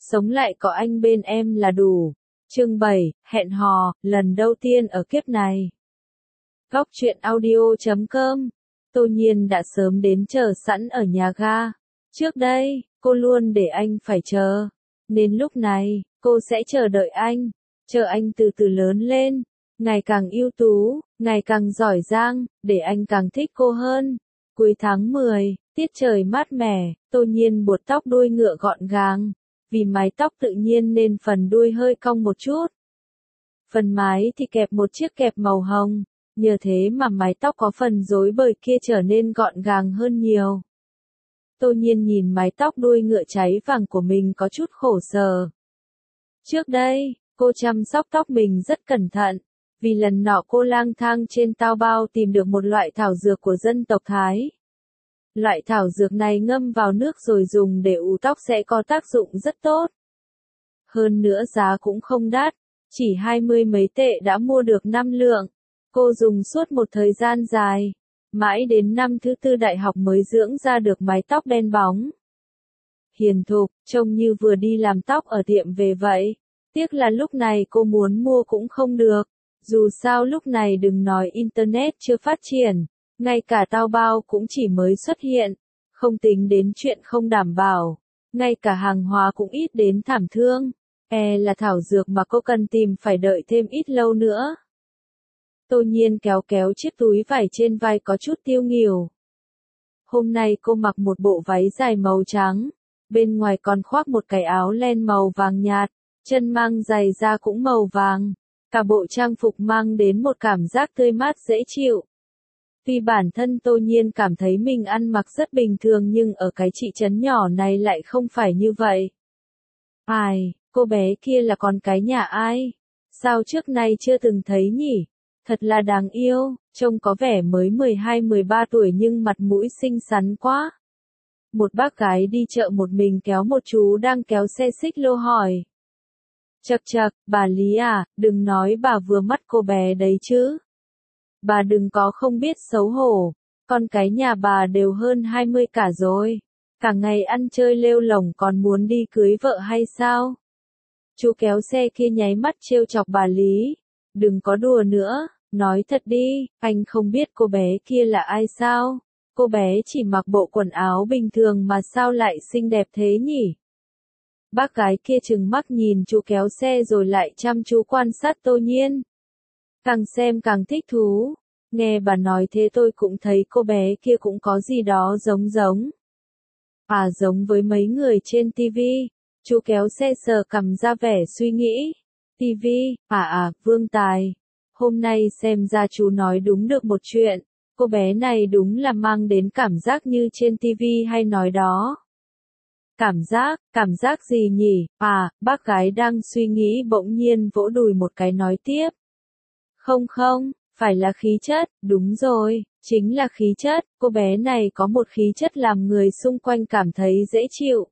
sống lại có anh bên em là đủ. Chương 7, hẹn hò, lần đầu tiên ở kiếp này. Góc truyện audio.com. Tô Nhiên đã sớm đến chờ sẵn ở nhà ga. Trước đây, cô luôn để anh phải chờ. Nên lúc này, cô sẽ chờ đợi anh. Chờ anh từ từ lớn lên. Ngày càng ưu tú, ngày càng giỏi giang, để anh càng thích cô hơn. Cuối tháng 10, tiết trời mát mẻ, Tô Nhiên buộc tóc đuôi ngựa gọn gàng. Vì mái tóc tự nhiên nên phần đuôi hơi cong một chút. Phần mái thì kẹp một chiếc kẹp màu hồng, nhờ thế mà mái tóc có phần rối bời kia trở nên gọn gàng hơn nhiều. Tô Nhiên nhìn mái tóc đuôi ngựa cháy vàng của mình có chút khổ sở. Trước đây, cô chăm sóc tóc mình rất cẩn thận, vì lần nọ cô lang thang trên Taobao tìm được một loại thảo dược của dân tộc Thái. Loại thảo dược này ngâm vào nước rồi dùng để ủ tóc sẽ có tác dụng rất tốt. Hơn nữa giá cũng không đắt, chỉ 20 mấy tệ đã mua được 5 lượng. Cô dùng suốt một thời gian dài, mãi đến năm thứ tư đại học mới dưỡng ra được mái tóc đen bóng. Hiền thục, trông như vừa đi làm tóc ở tiệm về vậy. Tiếc là lúc này cô muốn mua cũng không được. Dù sao lúc này đừng nói Internet chưa phát triển, ngay cả Taobao cũng chỉ mới xuất hiện, không tính đến chuyện không đảm bảo, ngay cả hàng hóa cũng ít đến thảm thương, là thảo dược mà cô cần tìm phải đợi thêm ít lâu nữa. Tô Nhiên kéo kéo chiếc túi vải trên vai có chút tiêu nghỉu. Hôm nay cô mặc một bộ váy dài màu trắng, bên ngoài còn khoác một cái áo len màu vàng nhạt, chân mang giày da cũng màu vàng. Cả bộ trang phục mang đến một cảm giác tươi mát dễ chịu. Tuy bản thân Tô Nhiên cảm thấy mình ăn mặc rất bình thường nhưng ở cái thị trấn nhỏ này lại không phải như vậy. Ai, cô bé kia là con cái nhà ai? Sao trước nay chưa từng thấy nhỉ? Thật là đáng yêu, trông có vẻ mới 12-13 tuổi nhưng mặt mũi xinh xắn quá. Một bác gái đi chợ một mình kéo một chú đang kéo xe xích lô hỏi. Chậc chậc, bà Lý à, đừng nói bà vừa mắt cô bé đấy chứ. Bà đừng có không biết xấu hổ, con cái nhà bà đều hơn 20 cả rồi. Cả ngày ăn chơi lêu lổng còn muốn đi cưới vợ hay sao? Chú kéo xe kia nháy mắt trêu chọc bà Lý. Đừng có đùa nữa, nói thật đi, anh không biết cô bé kia là ai sao? Cô bé chỉ mặc bộ quần áo bình thường mà sao lại xinh đẹp thế nhỉ? Bác gái kia trừng mắt nhìn chú kéo xe rồi lại chăm chú quan sát Tô Nhiên. Càng xem càng thích thú. Nghe bà nói thế tôi cũng thấy cô bé kia cũng có gì đó giống. Giống với mấy người trên TV. Chú kéo xe sờ cằm ra vẻ suy nghĩ. TV, Vương Tài. Hôm nay xem ra chú nói đúng được một chuyện. Cô bé này đúng là mang đến cảm giác như trên TV hay nói đó. Cảm giác gì nhỉ? Bác gái đang suy nghĩ bỗng nhiên vỗ đùi một cái nói tiếp. Không, phải là khí chất, đúng rồi, chính là khí chất, cô bé này có một khí chất làm người xung quanh cảm thấy dễ chịu.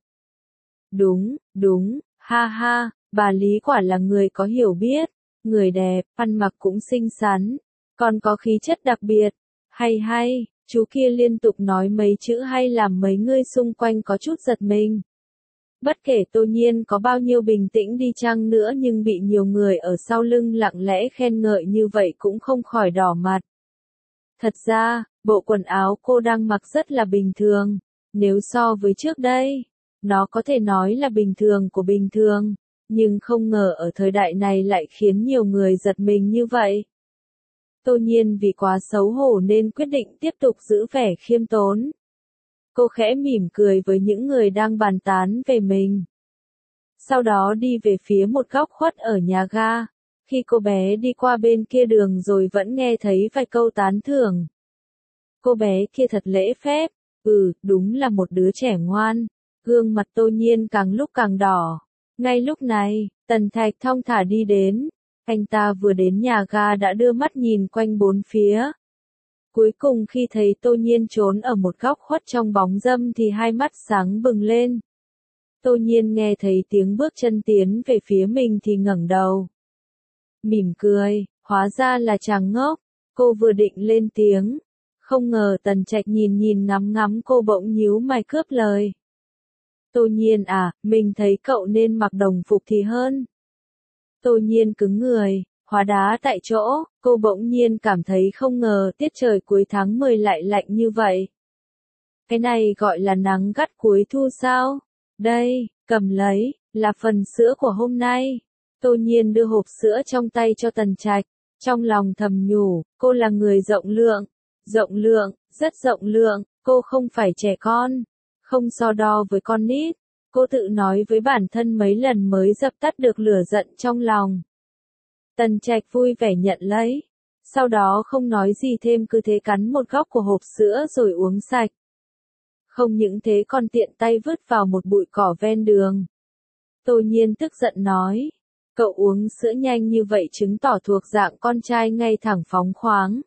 Đúng, ha, bà Lý quả là người có hiểu biết, người đẹp, ăn mặc cũng xinh xắn, còn có khí chất đặc biệt, hay. Chú kia liên tục nói mấy chữ hay làm mấy người xung quanh có chút giật mình. Bất kể Tô Nhiên có bao nhiêu bình tĩnh đi chăng nữa nhưng bị nhiều người ở sau lưng lặng lẽ khen ngợi như vậy cũng không khỏi đỏ mặt. Thật ra, bộ quần áo cô đang mặc rất là bình thường. Nếu so với trước đây, nó có thể nói là bình thường của bình thường. Nhưng không ngờ ở thời đại này lại khiến nhiều người giật mình như vậy. Tô Nhiên vì quá xấu hổ nên quyết định tiếp tục giữ vẻ khiêm tốn. Cô khẽ mỉm cười với những người đang bàn tán về mình. Sau đó đi về phía một góc khuất ở nhà ga. Khi cô bé đi qua bên kia đường rồi vẫn nghe thấy vài câu tán thưởng. Cô bé kia thật lễ phép. Đúng là một đứa trẻ ngoan. Gương mặt Tô Nhiên càng lúc càng đỏ. Ngay lúc này, Tần Thạch thong thả đi đến. Anh ta vừa đến nhà ga đã đưa mắt nhìn quanh bốn phía. Cuối cùng khi thấy Tô Nhiên trốn ở một góc khuất trong bóng râm thì hai mắt sáng bừng lên. Tô Nhiên nghe thấy tiếng bước chân tiến về phía mình thì ngẩng đầu. Mỉm cười, hóa ra là chàng ngốc. Cô vừa định lên tiếng. Không ngờ Tần Trạch nhìn ngắm cô bỗng nhíu mày cướp lời. Tô Nhiên à, mình thấy cậu nên mặc đồng phục thì hơn. Tô Nhiên cứng người, hóa đá tại chỗ, cô bỗng nhiên cảm thấy không ngờ tiết trời cuối tháng 10 lại lạnh như vậy. Cái này gọi là nắng gắt cuối thu sao? Đây, cầm lấy, là phần sữa của hôm nay. Tô Nhiên đưa hộp sữa trong tay cho Tần Trạch, trong lòng thầm nhủ, cô là người rộng lượng, rất rộng lượng, cô không phải trẻ con, không so đo với con nít. Cô tự nói với bản thân mấy lần mới dập tắt được lửa giận trong lòng. Tần Trạch vui vẻ nhận lấy, sau đó không nói gì thêm cứ thế cắn một góc của hộp sữa rồi uống sạch. Không những thế còn tiện tay vứt vào một bụi cỏ ven đường. Tô Nhiên tức giận nói, cậu uống sữa nhanh như vậy chứng tỏ thuộc dạng con trai ngay thẳng phóng khoáng.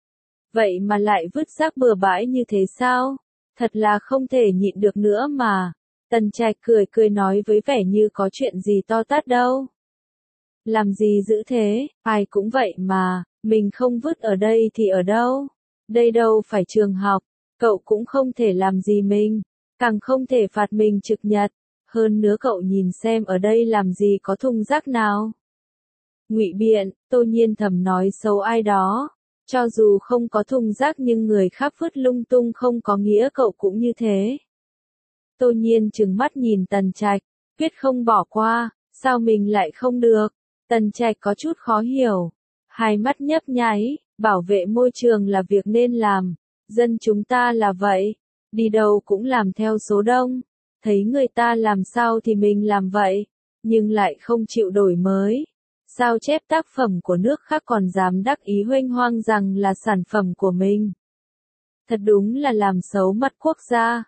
Vậy mà lại vứt rác bừa bãi như thế sao? Thật là không thể nhịn được nữa mà. Tần Trạch cười nói với vẻ như có chuyện gì to tát đâu. Làm gì dữ thế, ai cũng vậy mà, mình không vứt ở đây thì ở đâu? Đây đâu phải trường học, cậu cũng không thể làm gì mình, càng không thể phạt mình trực nhật. Hơn nữa cậu nhìn xem ở đây làm gì có thùng rác nào. Ngụy biện, Tô Nhiên thầm nói xấu ai đó. Cho dù không có thùng rác nhưng người khác vứt lung tung không có nghĩa cậu cũng như thế. Tô Nhiên trừng mắt nhìn Tần Trạch, quyết không bỏ qua, sao mình lại không được? Tần Trạch có chút khó hiểu, hai mắt nhấp nháy, bảo vệ môi trường là việc nên làm, dân chúng ta là vậy, đi đâu cũng làm theo số đông, thấy người ta làm sao thì mình làm vậy, nhưng lại không chịu đổi mới. Sao chép tác phẩm của nước khác còn dám đắc ý huênh hoang rằng là sản phẩm của mình. Thật đúng là làm xấu mặt quốc gia.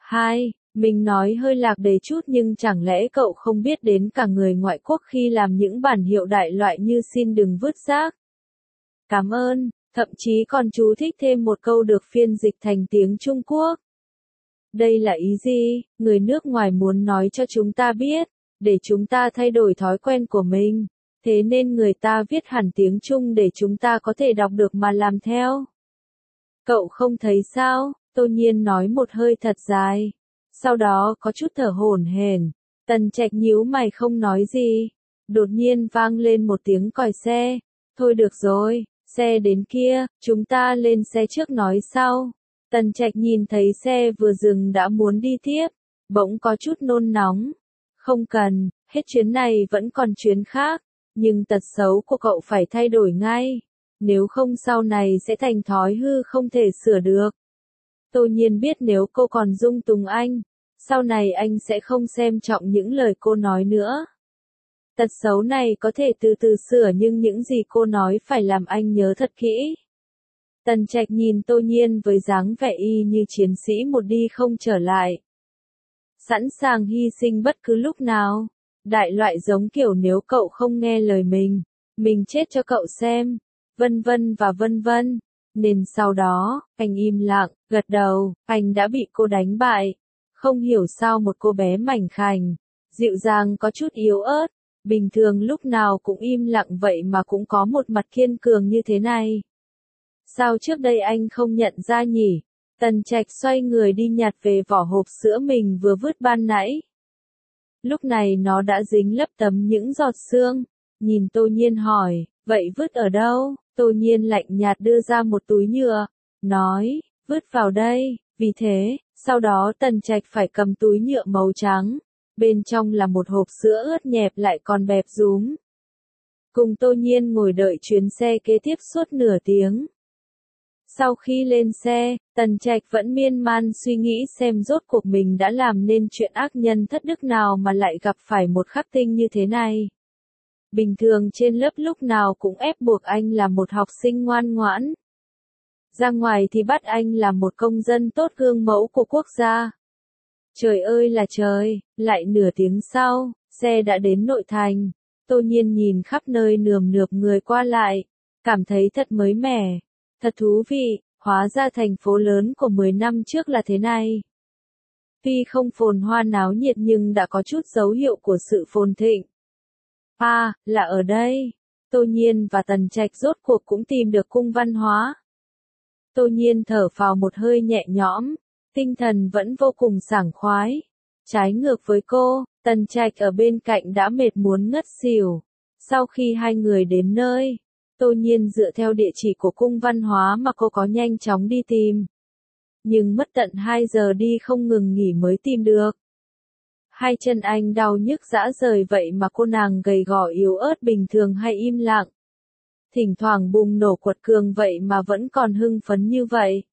Mình nói hơi lạc đề chút nhưng chẳng lẽ cậu không biết đến cả người ngoại quốc khi làm những bản hiệu đại loại như xin đừng vứt rác. Cảm ơn, thậm chí còn chú thích thêm một câu được phiên dịch thành tiếng Trung Quốc. Đây là ý gì? Người nước ngoài muốn nói cho chúng ta biết, để chúng ta thay đổi thói quen của mình. Thế nên người ta viết hẳn tiếng Trung để chúng ta có thể đọc được mà làm theo. Cậu không thấy sao? Tô Nhiên nói một hơi thật dài. Sau đó có chút thở hổn hển. Tần Trạch nhíu mày không nói gì. Đột nhiên vang lên một tiếng còi xe. Thôi được rồi, xe đến kia, chúng ta lên xe trước nói sau. Tần Trạch nhìn thấy xe vừa dừng đã muốn đi tiếp, bỗng có chút nôn nóng. Không cần, hết chuyến này vẫn còn chuyến khác. Nhưng tật xấu của cậu phải thay đổi ngay, nếu không sau này sẽ thành thói hư không thể sửa được. Tô Nhiên biết nếu cô còn dung túng anh, sau này anh sẽ không xem trọng những lời cô nói nữa. Tật xấu này có thể từ từ sửa nhưng những gì cô nói phải làm anh nhớ thật kỹ. Tần Trạch nhìn Tô Nhiên với dáng vẻ y như chiến sĩ một đi không trở lại. Sẵn sàng hy sinh bất cứ lúc nào. Đại loại giống kiểu nếu cậu không nghe lời mình chết cho cậu xem, vân vân và vân vân. Nên sau đó, anh im lặng, gật đầu, anh đã bị cô đánh bại. Không hiểu sao một cô bé mảnh khảnh, dịu dàng có chút yếu ớt, bình thường lúc nào cũng im lặng vậy mà cũng có một mặt kiên cường như thế này. Sao trước đây anh không nhận ra nhỉ? Tần Trạch xoay người đi nhặt về vỏ hộp sữa mình vừa vứt ban nãy. Lúc này nó đã dính lấp tấm những giọt sương. Nhìn Tô Nhiên hỏi, vậy vứt ở đâu? Tô Nhiên lạnh nhạt đưa ra một túi nhựa, nói, vứt vào đây. Vì thế, sau đó Tần Trạch phải cầm túi nhựa màu trắng. Bên trong là một hộp sữa ướt nhẹp lại còn bẹp rúm. Cùng Tô Nhiên ngồi đợi chuyến xe kế tiếp suốt nửa tiếng. Sau khi lên xe, Tần Trạch vẫn miên man suy nghĩ xem rốt cuộc mình đã làm nên chuyện ác nhân thất đức nào mà lại gặp phải một khắc tinh như thế này. Bình thường trên lớp lúc nào cũng ép buộc anh là một học sinh ngoan ngoãn. Ra ngoài thì bắt anh là một công dân tốt gương mẫu của quốc gia. Trời ơi là trời, lại nửa tiếng sau, xe đã đến nội thành. Tô Nhiên nhìn khắp nơi nườm nượp người qua lại, cảm thấy thật mới mẻ. Thật thú vị, hóa ra thành phố lớn của 10 năm trước là thế này. Tuy không phồn hoa náo nhiệt nhưng đã có chút dấu hiệu của sự phồn thịnh. Là ở đây. Tô Nhiên và Tần Trạch rốt cuộc cũng tìm được cung văn hóa. Tô Nhiên thở phào một hơi nhẹ nhõm, tinh thần vẫn vô cùng sảng khoái. Trái ngược với cô, Tần Trạch ở bên cạnh đã mệt muốn ngất xỉu. Sau khi hai người đến nơi, Tô Nhiên dựa theo địa chỉ của cung văn hóa mà cô có nhanh chóng đi tìm. Nhưng mất tận 2 giờ đi không ngừng nghỉ mới tìm được. Hai chân anh đau nhức rã rời vậy mà cô nàng gầy gò yếu ớt bình thường hay im lặng. Thỉnh thoảng bùng nổ quật cường vậy mà vẫn còn hưng phấn như vậy.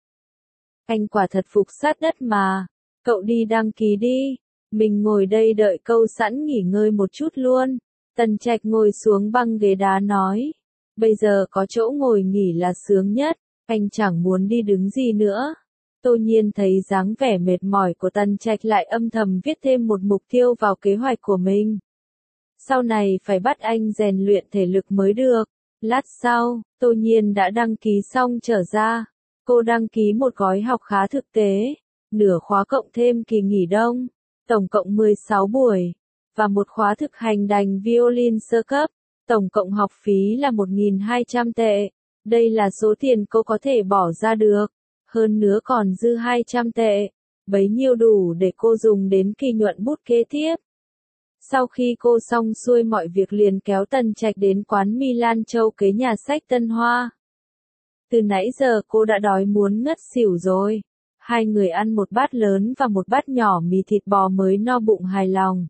Anh quả thật phục sát đất mà. Cậu đi đăng ký đi. Mình ngồi đây đợi câu sẵn nghỉ ngơi một chút luôn. Tần Trạch ngồi xuống băng ghế đá nói. Bây giờ có chỗ ngồi nghỉ là sướng nhất. Anh chẳng muốn đi đứng gì nữa. Tô Nhiên thấy dáng vẻ mệt mỏi của Tần Trạch lại âm thầm viết thêm một mục tiêu vào kế hoạch của mình. Sau này phải bắt anh rèn luyện thể lực mới được. Lát sau, Tô Nhiên đã đăng ký xong trở ra. Cô đăng ký một gói học khá thực tế, nửa khóa cộng thêm kỳ nghỉ đông, tổng cộng 16 buổi, và một khóa thực hành đàn violin sơ cấp, tổng cộng học phí là 1.200 tệ. Đây là số tiền cô có thể bỏ ra được, hơn nữa còn dư 200 tệ, bấy nhiêu đủ để cô dùng đến kỳ nhuận bút kế tiếp. Sau khi cô xong xuôi mọi việc liền kéo Tần Trạch đến quán Milan Châu kế nhà sách Tân Hoa. Từ nãy giờ cô đã đói muốn ngất xỉu rồi. Hai người ăn một bát lớn và một bát nhỏ mì thịt bò mới no bụng hài lòng.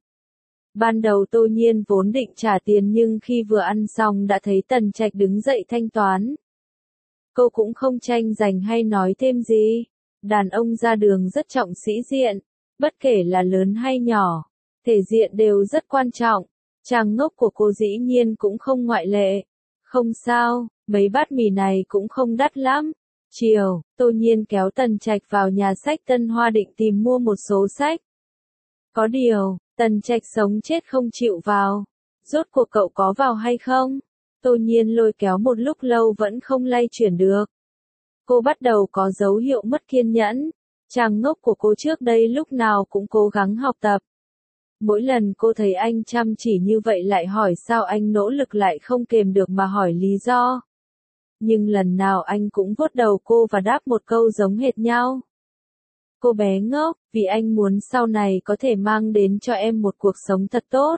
Ban đầu Tô Nhiên vốn định trả tiền nhưng khi vừa ăn xong đã thấy Tần Trạch đứng dậy thanh toán. Cô cũng không tranh giành hay nói thêm gì. Đàn ông ra đường rất trọng sĩ diện, bất kể là lớn hay nhỏ, thể diện đều rất quan trọng. Chàng ngốc của cô dĩ nhiên cũng không ngoại lệ. Không sao, mấy bát mì này cũng không đắt lắm. Chiều, Tô Nhiên kéo Tần Trạch vào nhà sách Tân Hoa định tìm mua một số sách. Có điều, Tần Trạch sống chết không chịu vào. Rốt cuộc cậu có vào hay không? Tô Nhiên lôi kéo một lúc lâu vẫn không lay chuyển được. Cô bắt đầu có dấu hiệu mất kiên nhẫn. Chàng ngốc của cô trước đây lúc nào cũng cố gắng học tập. Mỗi lần cô thấy anh chăm chỉ như vậy lại hỏi sao anh nỗ lực lại không kềm được mà hỏi lý do. Nhưng lần nào anh cũng vuốt đầu cô và đáp một câu giống hệt nhau. Cô bé ngốc, vì anh muốn sau này có thể mang đến cho em một cuộc sống thật tốt.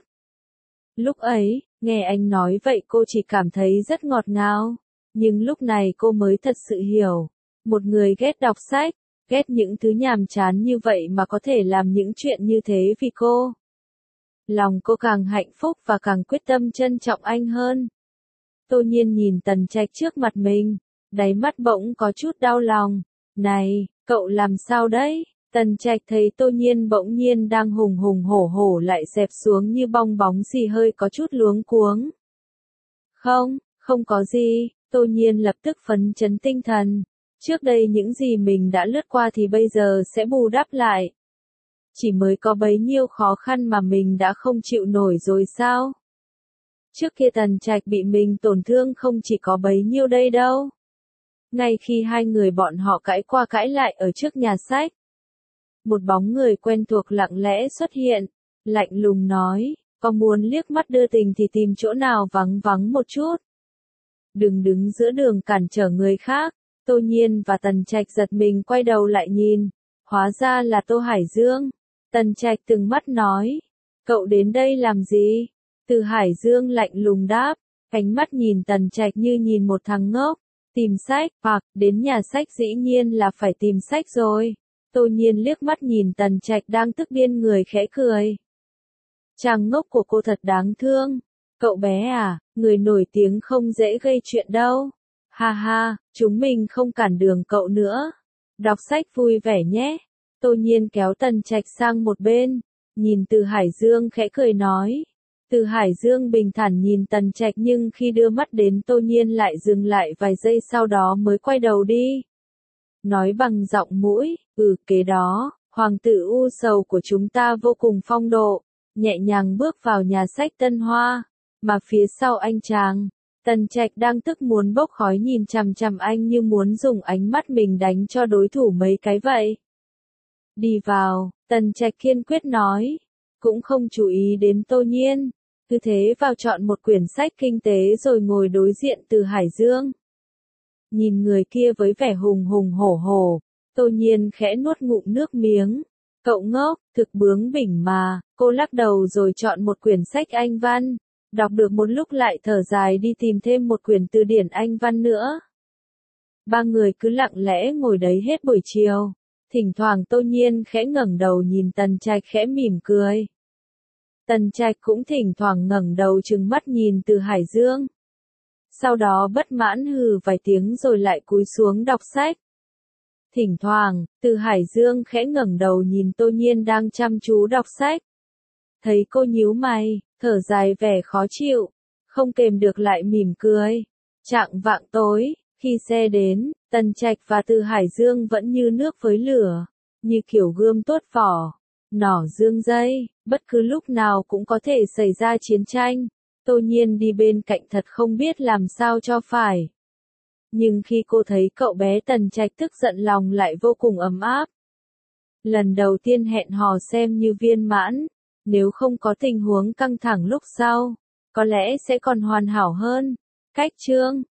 Lúc ấy, nghe anh nói vậy cô chỉ cảm thấy rất ngọt ngào. Nhưng lúc này cô mới thật sự hiểu. Một người ghét đọc sách, ghét những thứ nhàm chán như vậy mà có thể làm những chuyện như thế vì cô. Lòng cô càng hạnh phúc và càng quyết tâm trân trọng anh hơn. Tô Nhiên nhìn Tần Trạch trước mặt mình, đáy mắt bỗng có chút đau lòng. Này, cậu làm sao đấy? Tần Trạch thấy Tô Nhiên bỗng nhiên đang hùng hùng hổ hổ lại xẹp xuống như bong bóng xì hơi có chút luống cuống. Không, không có gì, Tô Nhiên lập tức phấn chấn tinh thần. Trước đây những gì mình đã lướt qua thì bây giờ sẽ bù đắp lại. Chỉ mới có bấy nhiêu khó khăn mà mình đã không chịu nổi rồi sao? Trước kia Tần Trạch bị mình tổn thương không chỉ có bấy nhiêu đây đâu. Ngay khi hai người bọn họ cãi qua cãi lại ở trước nhà sách, một bóng người quen thuộc lặng lẽ xuất hiện, lạnh lùng nói, có muốn liếc mắt đưa tình thì tìm chỗ nào vắng vắng một chút. Đừng đứng giữa đường cản trở người khác. Tô Nhiên và Tần Trạch giật mình quay đầu lại nhìn, hóa ra là Tô Hải Dương. Tần Trạch từng mắt nói, cậu đến đây làm gì? Từ Hải Dương lạnh lùng đáp, ánh mắt nhìn Tần Trạch như nhìn một thằng ngốc. Tìm sách, hoặc, đến nhà sách dĩ nhiên là phải tìm sách rồi. Tô Nhiên liếc mắt nhìn Tần Trạch đang tức điên người khẽ cười. Chàng ngốc của cô thật đáng thương. Cậu bé à, người nổi tiếng không dễ gây chuyện đâu. Ha ha, chúng mình không cản đường cậu nữa. Đọc sách vui vẻ nhé. Tô Nhiên kéo Tần Trạch sang một bên, nhìn Từ Hải Dương khẽ cười nói. Từ Hải Dương bình thản nhìn Tần Trạch nhưng khi đưa mắt đến Tô Nhiên lại dừng lại vài giây sau đó mới quay đầu đi. Nói bằng giọng mũi, kế đó, hoàng tử u sầu của chúng ta vô cùng phong độ, nhẹ nhàng bước vào nhà sách Tân Hoa, mà phía sau anh chàng, Tần Trạch đang tức muốn bốc khói nhìn chằm chằm anh như muốn dùng ánh mắt mình đánh cho đối thủ mấy cái vậy. Đi vào, Tần Trạch kiên quyết nói, cũng không chú ý đến Tô Nhiên, cứ thế vào chọn một quyển sách kinh tế rồi ngồi đối diện Từ Hải Dương. Nhìn người kia với vẻ hùng hùng hổ hổ, Tô Nhiên khẽ nuốt ngụm nước miếng, Cậu ngốc, thực bướng bỉnh mà, cô lắc đầu rồi chọn một quyển sách Anh văn. Đọc được một lúc lại thở dài đi tìm thêm một quyển từ điển Anh văn nữa. Ba người cứ lặng lẽ ngồi đấy hết buổi chiều. Thỉnh thoảng Tô Nhiên khẽ ngẩng đầu nhìn Tần Trạch khẽ mỉm cười. Tần Trạch cũng thỉnh thoảng ngẩng đầu trừng mắt nhìn Từ Hải Dương. Sau đó bất mãn hừ vài tiếng rồi lại cúi xuống đọc sách. Thỉnh thoảng, Từ Hải Dương khẽ ngẩng đầu nhìn Tô Nhiên đang chăm chú đọc sách. Thấy cô nhíu mày, thở dài vẻ khó chịu, không kềm được lại mỉm cười. Chạng vạng tối, khi xe đến, Tần Trạch và Từ Hải Dương vẫn như nước với lửa, như kiểu gươm tuốt vỏ, nỏ dương dây, bất cứ lúc nào cũng có thể xảy ra chiến tranh. Tô Nhiên đi bên cạnh thật không biết làm sao cho phải. Nhưng khi cô thấy cậu bé Tần Trạch tức giận lòng lại vô cùng ấm áp. Lần đầu tiên hẹn hò xem như viên mãn, nếu không có tình huống căng thẳng lúc sau, có lẽ sẽ còn hoàn hảo hơn. Cách chương